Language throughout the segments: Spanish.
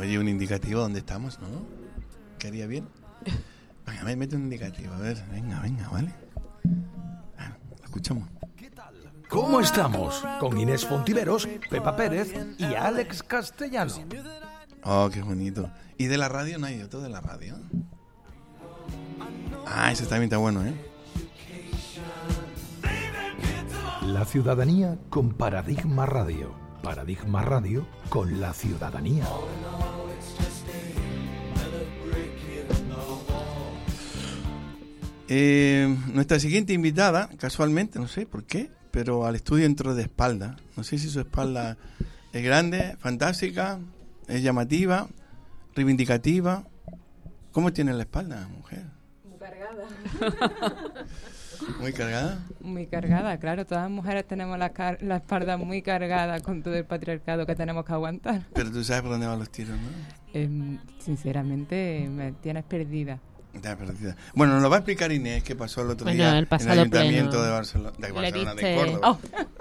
Oye, un indicativo, ¿dónde estamos, no? ¿Qué haría bien? Venga, mete un indicativo, a ver, venga, ¿vale? Lo escuchamos. ¿Cómo estamos? Con Inés Fontiveros, Pepa Pérez y Alex Castellano. Oh, qué bonito. ¿Y de la radio? No hay otro de la radio. Ese también está bueno, ¿eh? La ciudadanía con Paradigma Radio. Paradigma Radio con la ciudadanía. Nuestra siguiente invitada, casualmente, no sé por qué, pero al estudio entró de espalda. No sé si su espalda es grande, fantástica, es llamativa, reivindicativa. ¿Cómo tiene la espalda, mujer? Muy cargada. ¿Muy cargada? Muy cargada, claro. Todas las mujeres tenemos la espalda muy cargada con todo el patriarcado que tenemos que aguantar. Pero tú sabes por dónde van los tiros, ¿no? Sinceramente, me tienes perdida. Está perdida. Bueno, nos lo va a explicar Inés qué pasó el otro día el en el pasado Ayuntamiento pleno. de Barcelona, de diste- Córdoba.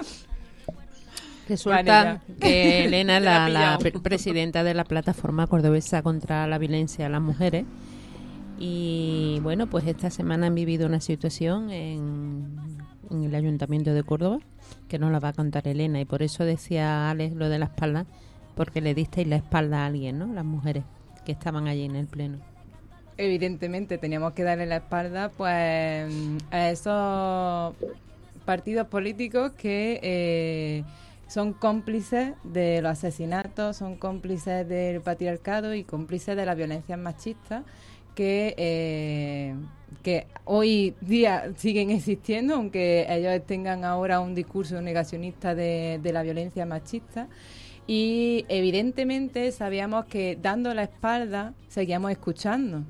Resulta Vale, que Elena, Te la he la pillado. presidenta de la plataforma cordobesa contra la violencia a las mujeres, y bueno, pues esta semana han vivido una situación en el Ayuntamiento de Córdoba que nos la va a contar Elena, y por eso decía Alex lo de la espalda, porque le disteis la espalda a alguien, ¿no? Las mujeres que estaban allí en el pleno. Evidentemente teníamos que darle la espalda pues a esos partidos políticos que son cómplices de los asesinatos, son cómplices del patriarcado y cómplices de las violencias machistas que hoy día siguen existiendo, aunque ellos tengan ahora un discurso negacionista de la violencia machista. Y evidentemente sabíamos que dando la espalda seguíamos escuchando.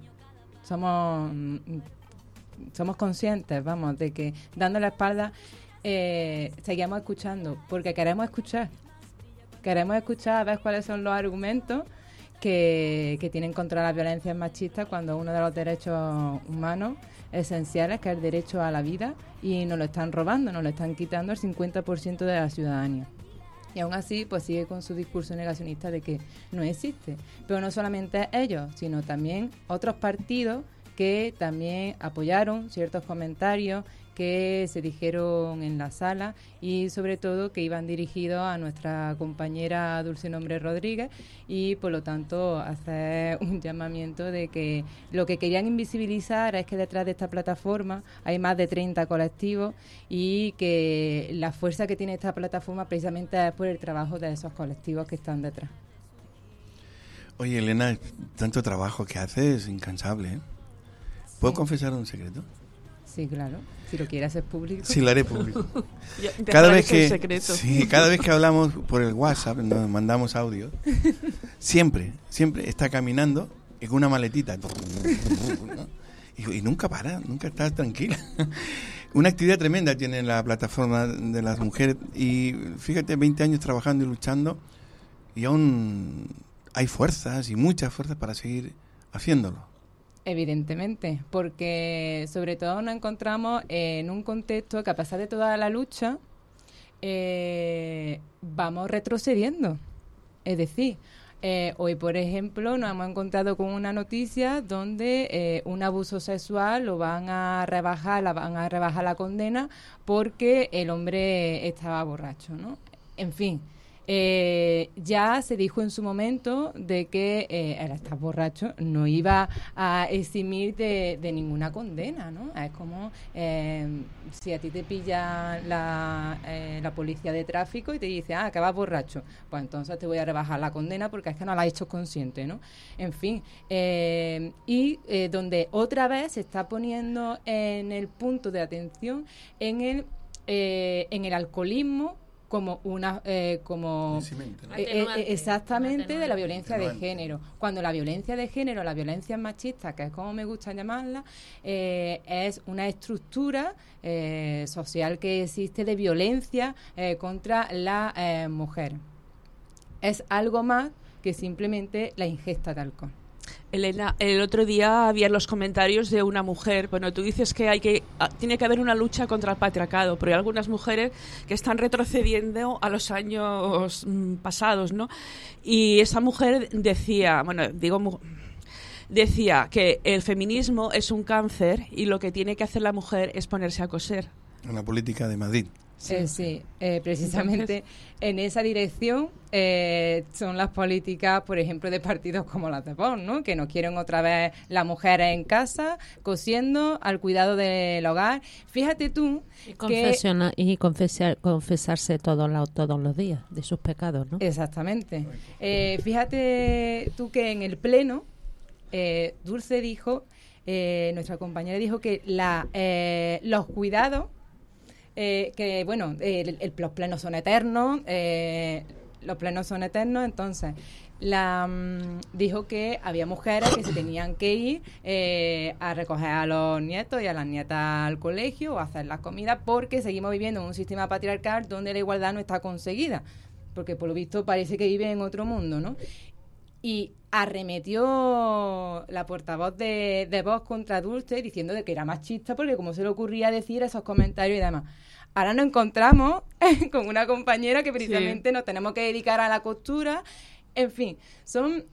Somos conscientes, vamos, de que dando la espalda seguimos escuchando, porque queremos escuchar a ver cuáles son los argumentos que tienen contra las violencias machistas, cuando uno de los derechos humanos esenciales, que es el derecho a la vida, y nos lo están robando, nos lo están quitando el 50% de la ciudadanía. Y aún así, pues sigue con su discurso negacionista de que no existe. Pero no solamente ellos, sino también otros partidos que también apoyaron ciertos comentarios que se dijeron en la sala, y sobre todo que iban dirigidos a nuestra compañera Dulce Nombre Rodríguez, y por lo tanto hacer un llamamiento de que lo que querían invisibilizar es que detrás de esta plataforma hay más de 30 colectivos, y que la fuerza que tiene esta plataforma precisamente es por el trabajo de esos colectivos que están detrás. Oye, Elena, tanto trabajo que haces es incansable, ¿eh? ¿Puedo confesar un secreto? Sí, claro. Si lo quieres hacer público. Sí, lo haré público. Cada vez cada vez que hablamos por el WhatsApp, nos mandamos audio, siempre está caminando y con una maletita, ¿no? y nunca para, nunca está tranquila. Una actividad tremenda tiene la plataforma de las mujeres, y fíjate, 20 años trabajando y luchando, y aún hay fuerzas y muchas fuerzas para seguir haciéndolo. Evidentemente, porque sobre todo nos encontramos en un contexto que, a pesar de toda la lucha, vamos retrocediendo. Es decir, hoy, por ejemplo, nos hemos encontrado con una noticia donde un abuso sexual lo van a rebajar la condena porque el hombre estaba borracho, ¿no? En fin. Ya se dijo en su momento de que el estar borracho no iba a eximir de ninguna condena, ¿no? Es como si a ti te pilla la policía de tráfico y te dice, que vas borracho, pues entonces te voy a rebajar la condena porque es que no la has hecho consciente, ¿no? En fin, donde otra vez se está poniendo en el punto de atención en el alcoholismo como exactamente de la violencia de género, cuando la violencia de género, la violencia machista, que es como me gusta llamarla, es una estructura social que existe de violencia contra la mujer. Es algo más que simplemente la ingesta de alcohol. Elena, el otro día había los comentarios de una mujer. Bueno, tú dices que tiene que haber una lucha contra el patriarcado, pero hay algunas mujeres que están retrocediendo a los años pasados, ¿no? Y esa mujer decía, decía que el feminismo es un cáncer y lo que tiene que hacer la mujer es ponerse a coser. Una política de Madrid. Sí, precisamente en esa dirección son las políticas, por ejemplo, de partidos como las de Vox, ¿no? Que no quieren otra vez las mujeres en casa, cosiendo, al cuidado del hogar. Fíjate tú confesarse todos los días de sus pecados, ¿no? Exactamente. Fíjate tú que en el Pleno, Dulce dijo, nuestra compañera dijo que los cuidados, los plenos son eternos, entonces dijo que había mujeres que se tenían que ir a recoger a los nietos y a las nietas al colegio o a hacer las comidas, porque seguimos viviendo en un sistema patriarcal donde la igualdad no está conseguida, porque por lo visto parece que vive en otro mundo, ¿no? Y arremetió la portavoz de Vox contra Dulce diciendo de que era machista porque como se le ocurría decir esos comentarios y demás. Ahora nos encontramos con una compañera que precisamente nos tenemos que dedicar a la costura. En fin, son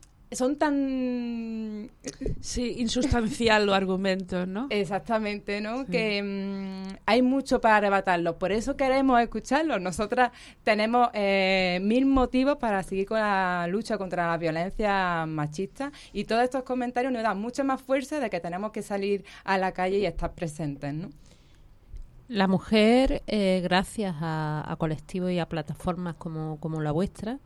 tan... Sí, insustancial los argumentos, ¿no? Exactamente, ¿no? Sí. Que hay mucho para arrebatarlos. Por eso queremos escucharlos. Nosotras tenemos 1000 motivos para seguir con la lucha contra la violencia machista y todos estos comentarios nos dan mucha más fuerza de que tenemos que salir a la calle y estar presentes, ¿no? La mujer, gracias a colectivos y a plataformas como la vuestra,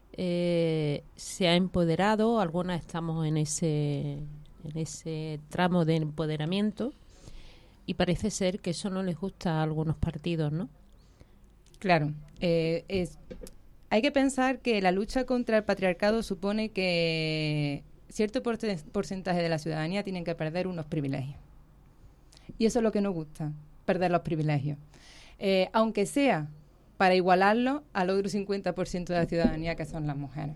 se ha empoderado. Algunas estamos en ese tramo de empoderamiento y parece ser que eso no les gusta a algunos partidos, ¿no? Claro, hay que pensar que la lucha contra el patriarcado supone que cierto porcentaje de la ciudadanía tienen que perder unos privilegios. Y eso es lo que nos gusta, perder los privilegios. Aunque sea para igualarlo al otro 50% de la ciudadanía, que son las mujeres.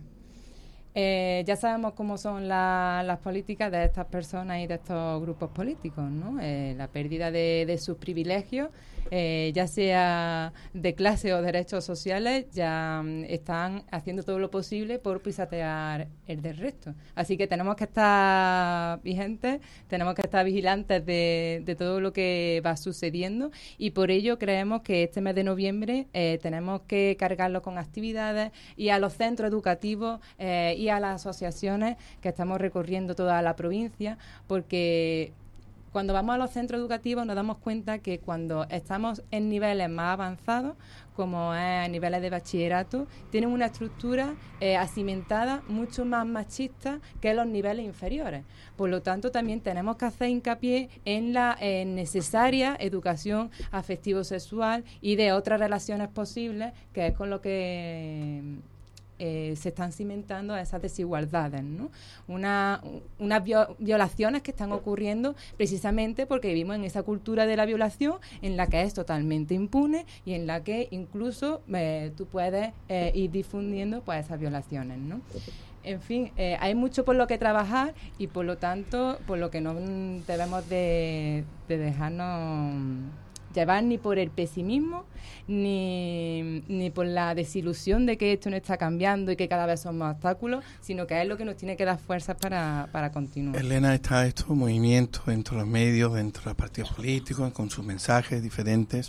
Ya sabemos cómo son las políticas de estas personas y de estos grupos políticos, ¿no? La pérdida de sus privilegios, ya sea de clase o derechos sociales, ya están haciendo todo lo posible por pisotear el del resto. Así que tenemos que estar vigentes, tenemos que estar vigilantes de todo lo que va sucediendo y por ello creemos que este mes de noviembre tenemos que cargarlo con actividades y a los centros educativos y a las asociaciones que estamos recorriendo toda la provincia, porque cuando vamos a los centros educativos nos damos cuenta que cuando estamos en niveles más avanzados, como es niveles de bachillerato, tienen una estructura acimentada mucho más machista que los niveles inferiores. Por lo tanto, también tenemos que hacer hincapié en la necesaria educación afectivo-sexual y de otras relaciones posibles, que es con lo que se están cimentando esas desigualdades, ¿no? Unas violaciones que están ocurriendo precisamente porque vivimos en esa cultura de la violación en la que es totalmente impune y en la que incluso tú puedes ir difundiendo pues esas violaciones, ¿no? En fin, hay mucho por lo que trabajar y por lo tanto por lo que no debemos de dejarnos llevar ni por el pesimismo ni por la desilusión de que esto no está cambiando y que cada vez son más obstáculos, sino que es lo que nos tiene que dar fuerzas para continuar. Elena, está estos movimientos dentro de los medios, dentro de los partidos políticos, con sus mensajes diferentes,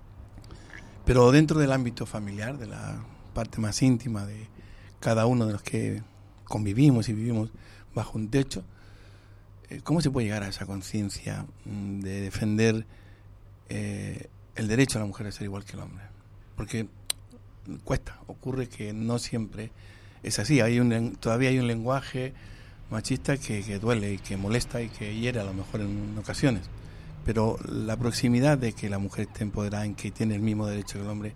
pero dentro del ámbito familiar, de la parte más íntima de cada uno de los que convivimos y vivimos bajo un techo, ¿cómo se puede llegar a esa conciencia de defender el derecho a la mujer a ser igual que el hombre? Porque ocurre que no siempre es así. Todavía hay un lenguaje machista que duele y que molesta y que hiere a lo mejor en ocasiones, pero la proximidad de que la mujer esté empoderada, en que tiene el mismo derecho que el hombre,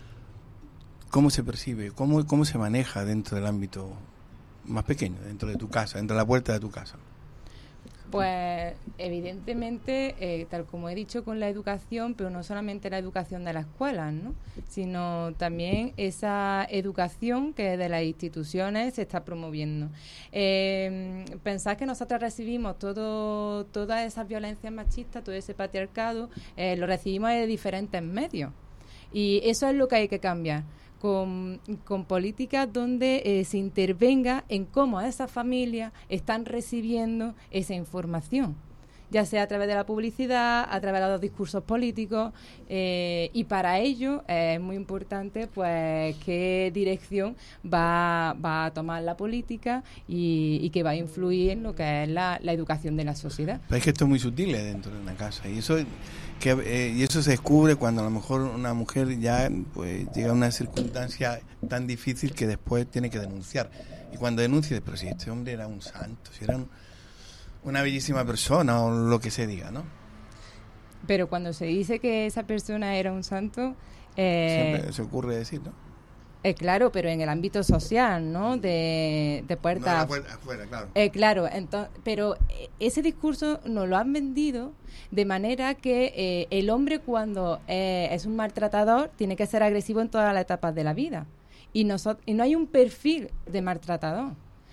¿cómo se percibe? ¿Cómo se maneja dentro del ámbito más pequeño, dentro de tu casa, dentro de la puerta de tu casa? Pues evidentemente, tal como he dicho, con la educación, pero no solamente la educación de las escuelas, ¿no? Sino también esa educación que de las instituciones se está promoviendo. Pensad que nosotros recibimos todas esas violencias machistas, todo ese patriarcado, lo recibimos de diferentes medios. Y eso es lo que hay que cambiar. Con políticas donde se intervenga en cómo esas familias están recibiendo esa información, ya sea a través de la publicidad, a través de los discursos políticos, y para ello es muy importante pues qué dirección va a tomar la política y que va a influir en lo que es la educación de la sociedad. Pero es que esto es muy sutil dentro de una casa y eso se descubre cuando a lo mejor una mujer ya pues llega a una circunstancia tan difícil que después tiene que denunciar. Y cuando denuncia, pero si este hombre era un santo, si era una bellísima persona o lo que se diga, ¿no? Pero cuando se dice que esa persona era un santo... siempre se ocurre decir, ¿no? Claro, pero en el ámbito social, ¿no? De puertas... No, afuera, claro. Claro, pero ese discurso nos lo han vendido de manera que el hombre cuando es un maltratador tiene que ser agresivo en todas las etapas de la vida. Y no hay un perfil de maltratador.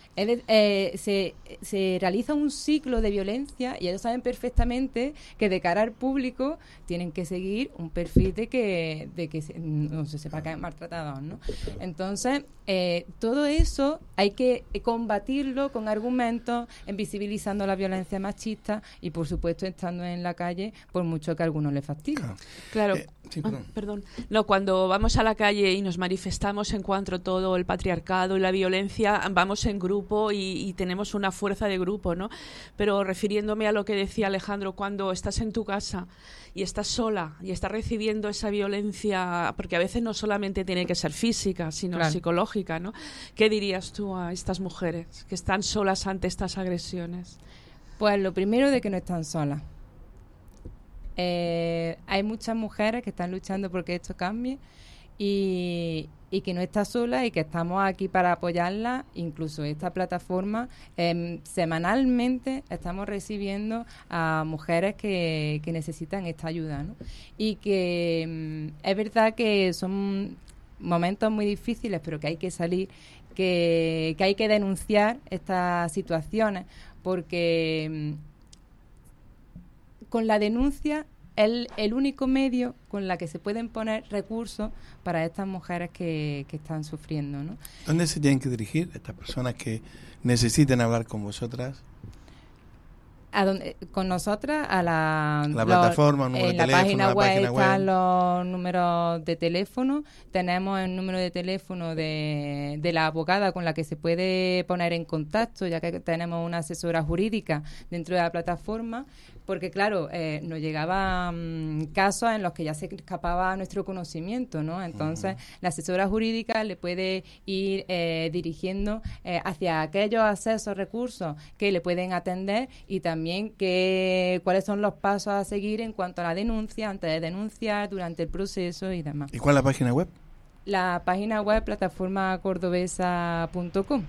Se realiza un ciclo de violencia y ellos saben perfectamente que de cara al público tienen que seguir un perfil de que no se sepa que es maltratador, ¿no? Entonces, todo eso hay que combatirlo con argumentos, visibilizando la violencia machista y, por supuesto, estando en la calle, por mucho que a algunos les fastidie. Claro. Sí, perdón. No, cuando vamos a la calle y nos manifestamos en cuanto a todo el patriarcado y la violencia, vamos en grupo y tenemos una fuerza de grupo, ¿no? Pero refiriéndome a lo que decía Alejandro, cuando estás en tu casa y estás sola y estás recibiendo esa violencia, porque a veces no solamente tiene que ser física, sino claro, psicológica, ¿no? ¿Qué dirías tú a estas mujeres que están solas ante estas agresiones? Pues lo primero de que no están solas. Hay muchas mujeres que están luchando porque esto cambie y que no está sola y que estamos aquí para apoyarla. Incluso esta plataforma, semanalmente estamos recibiendo a mujeres que necesitan esta ayuda, ¿no? Y que es verdad que son momentos muy difíciles, pero que hay que salir, que hay que denunciar estas situaciones, porque con la denuncia es el único medio con la que se pueden poner recursos para estas mujeres que están sufriendo, ¿no? ¿Dónde se tienen que dirigir estas personas que necesiten hablar con vosotras? Con nosotras a la plataforma, número de en la teléfono, página web están los números de teléfono. Tenemos el número de teléfono de la abogada con la que se puede poner en contacto, ya que tenemos una asesora jurídica dentro de la plataforma, porque claro, nos llegaban casos en los que ya se escapaba nuestro conocimiento, ¿no? Entonces, la asesora jurídica le puede ir dirigiendo hacia aquellos accesos, recursos que le pueden atender, y también cuáles son los pasos a seguir en cuanto a la denuncia, antes de denunciar, durante el proceso y demás. ¿Y cuál es la página web? La página web plataformacordobesa.com.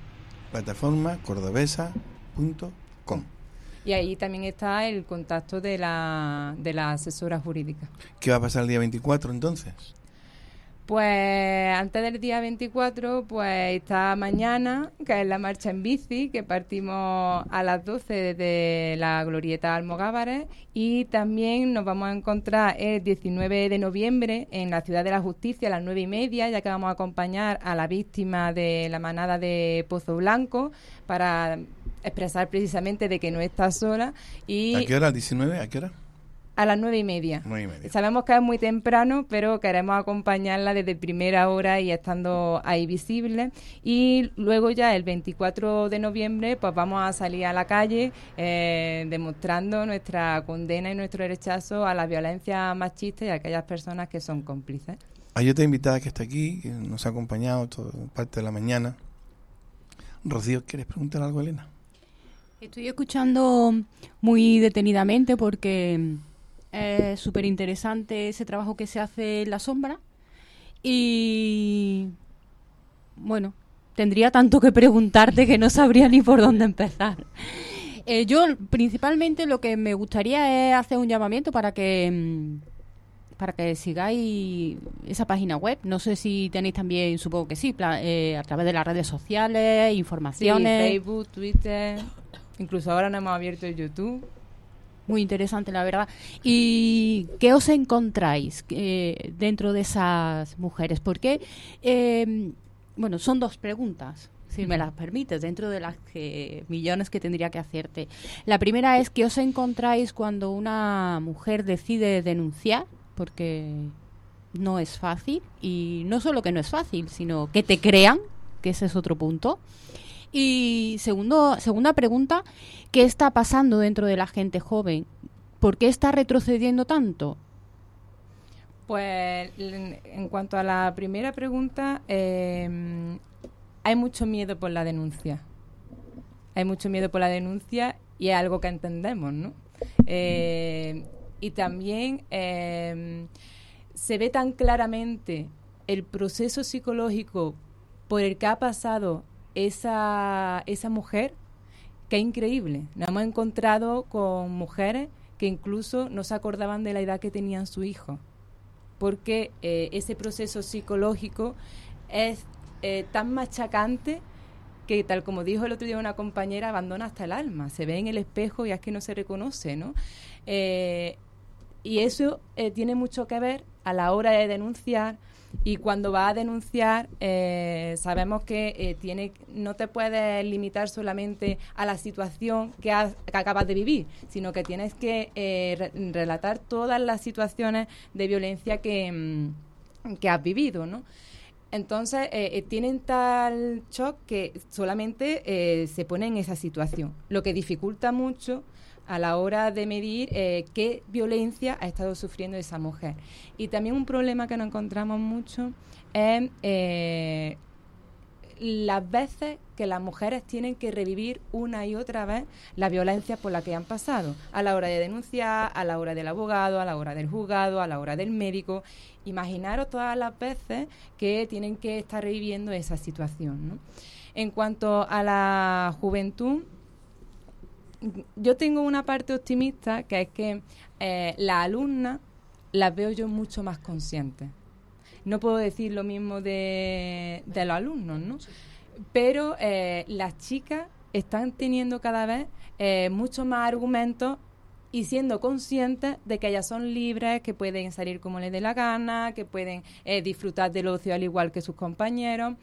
Plataformacordobesa.com. Y ahí también está el contacto de la asesora jurídica. ¿Qué va a pasar el día 24 entonces? Pues antes del día 24, pues está mañana, que es la marcha en bici, que partimos a las 12 desde la Glorieta Almogávares, y también nos vamos a encontrar el 19 de noviembre en la Ciudad de la Justicia a las 9:30, ya que vamos a acompañar a la víctima de la manada de Pozo Blanco para expresar precisamente de que no está sola. Y ¿a qué hora? ¿19? ¿A qué hora? A las 9:30. 9:30. Sabemos que es muy temprano, pero queremos acompañarla desde primera hora y estando ahí visible. Y luego ya el 24 de noviembre pues vamos a salir a la calle demostrando nuestra condena y nuestro rechazo a la violencia machista y a aquellas personas que son cómplices. Hay otra invitada que está aquí, que nos ha acompañado toda parte de la mañana. Rocío, ¿quieres preguntar algo, Elena? Estoy escuchando muy detenidamente porque es súper interesante ese trabajo que se hace en la sombra y, bueno, tendría tanto que preguntarte que no sabría ni por dónde empezar. Yo principalmente lo que me gustaría es hacer un llamamiento para que sigáis esa página web. No sé si tenéis también, supongo que sí, a través de las redes sociales, informaciones. Sí, Facebook, Twitter, incluso ahora nos hemos abierto el YouTube. Muy interesante, la verdad. ¿Y qué os encontráis dentro de esas mujeres? Porque, bueno, son dos preguntas, si me las permites, dentro de las millones que tendría que hacerte. La primera es, ¿qué os encontráis cuando una mujer decide denunciar? Porque no es fácil, y no solo que no es fácil, sino que te crean, que ese es otro punto. Y segunda pregunta, ¿qué está pasando dentro de la gente joven? ¿Por qué está retrocediendo tanto? Pues en cuanto a la primera pregunta, hay mucho miedo por la denuncia. Hay mucho miedo por la denuncia y es algo que entendemos, ¿no? Y también se ve tan claramente el proceso psicológico por el que ha pasado esa mujer, que es increíble. Nos hemos encontrado con mujeres que incluso no se acordaban de la edad que tenían su hijo, porque ese proceso psicológico es tan machacante que, tal como dijo el otro día una compañera, abandona hasta el alma. Se ve en el espejo y es que no se reconoce, ¿no? Y eso tiene mucho que ver a la hora de denunciar. Y cuando vas a denunciar, sabemos que no te puedes limitar solamente a la situación que acabas de vivir, sino que tienes que relatar todas las situaciones de violencia que has vivido, ¿no? Entonces, tienen tal shock que solamente se pone en esa situación, lo que dificulta mucho a la hora de medir qué violencia ha estado sufriendo esa mujer. Y también un problema que nos encontramos mucho es las veces que las mujeres tienen que revivir una y otra vez la violencia por la que han pasado, a la hora de denunciar, a la hora del abogado, a la hora del juzgado, a la hora del médico. Imaginaros todas las veces que tienen que estar reviviendo esa situación, ¿no? En cuanto a la juventud, yo tengo una parte optimista, que es que las alumnas las veo yo mucho más conscientes. No puedo decir lo mismo de los alumnos, ¿no? Pero las chicas están teniendo cada vez mucho más argumentos y siendo conscientes de que ellas son libres, que pueden salir como les dé la gana, que pueden disfrutar del ocio al igual que sus compañeros.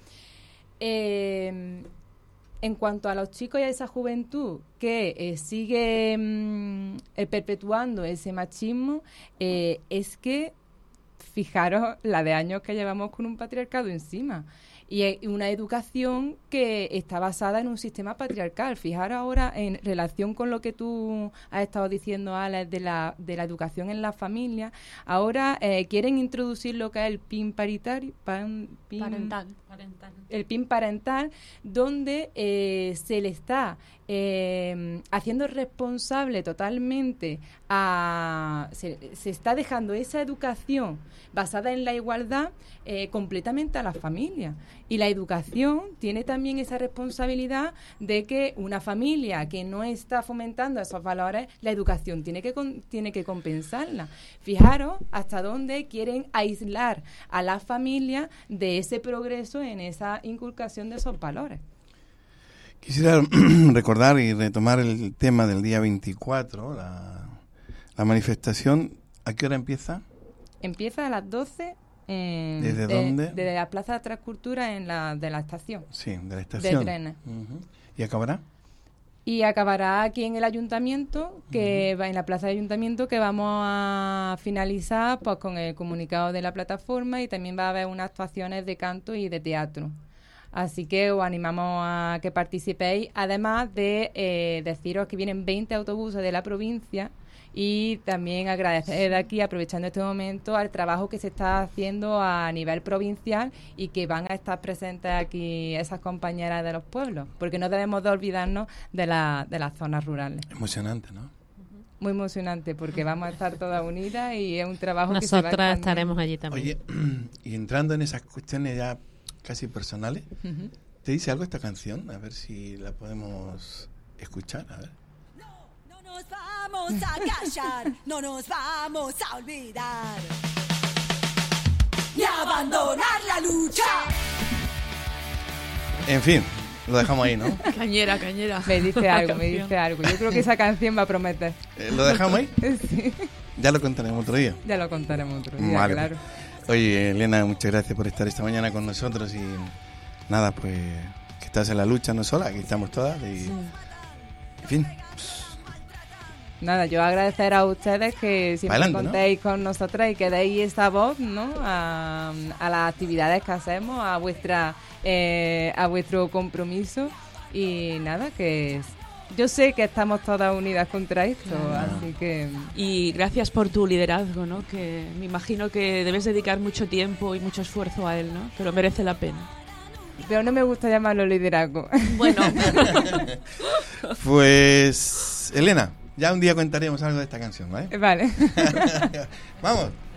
En cuanto a los chicos y a esa juventud que sigue perpetuando ese machismo, es que fijaros la de años que llevamos con un patriarcado encima y una educación que está basada en un sistema patriarcal. Fijaros ahora en relación con lo que tú has estado diciendo, Alex, de la educación en la familia. Ahora quieren introducir lo que es el PIN parental. El PIN parental, donde se le está haciendo responsable totalmente se está dejando esa educación basada en la igualdad completamente a la familia. Y la educación tiene también esa responsabilidad de que una familia que no está fomentando esos valores, la educación tiene que compensarla. Fijaros hasta dónde quieren aislar a la familia de ese progreso en esa inculcación de esos valores. Quisiera recordar y retomar el tema del día 24, la manifestación. ¿A qué hora empieza? Empieza a las 12. ¿Desde dónde? Desde la Plaza de Transcultura de la estación. Sí, de la estación. De trenes. Uh-huh. ¿Y acabará? Y acabará aquí en el ayuntamiento, que va en la plaza de ayuntamiento, que vamos a finalizar pues con el comunicado de la plataforma, y también va a haber unas actuaciones de canto y de teatro. Así que os animamos a que participéis, además de deciros que vienen 20 autobuses de la provincia. Y también agradecer de aquí, aprovechando este momento, al trabajo que se está haciendo a nivel provincial y que van a estar presentes aquí esas compañeras de los pueblos, porque no debemos de olvidarnos de las zonas rurales. Emocionante, ¿no? Muy emocionante, porque vamos a estar todas unidas y es un trabajo que se va a Nosotras expandir. estaremos allí también. Oye, y entrando en esas cuestiones ya casi personales, ¿te dice algo esta canción? A ver si la podemos escuchar, a ver. nos vamos a callar, no nos vamos a olvidar, ni a abandonar la lucha. En fin, lo dejamos ahí, ¿no? Cañera. Me dice algo. Yo creo que esa canción va a prometer. ¿Lo dejamos ahí? Sí, Ya lo contaremos otro día. ya lo contaremos otro día, Vale. claro. Oye, Elena, muchas gracias por estar esta mañana con nosotros y nada, pues que estás en la lucha, no sola, aquí estamos todas y en fin, Nada, yo agradecer a ustedes que siempre Pa'lante, ¿no? contéis con nosotras y que deis esa voz, ¿no? A las actividades que hacemos, a vuestro compromiso y nada, que yo sé que estamos todas unidas contra esto, así que Y gracias por tu liderazgo, ¿no? Que me imagino que debes dedicar mucho tiempo y mucho esfuerzo a él, ¿no? Pero merece la pena. pero no me gusta llamarlo liderazgo. Bueno, pues Elena, ya un día contaremos algo de esta canción, ¿vale? Vale. Vamos.